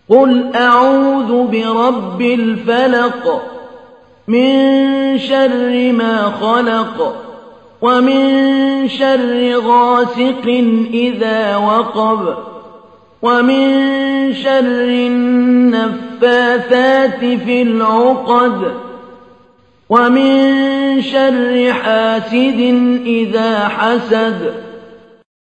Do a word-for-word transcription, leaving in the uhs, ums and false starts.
قل أعوذ برب الفلق من شر ما خلق ومن شر غاسق إذا وقب ومن شر النفاثات في العقد ومن شر حاسد إذا حسد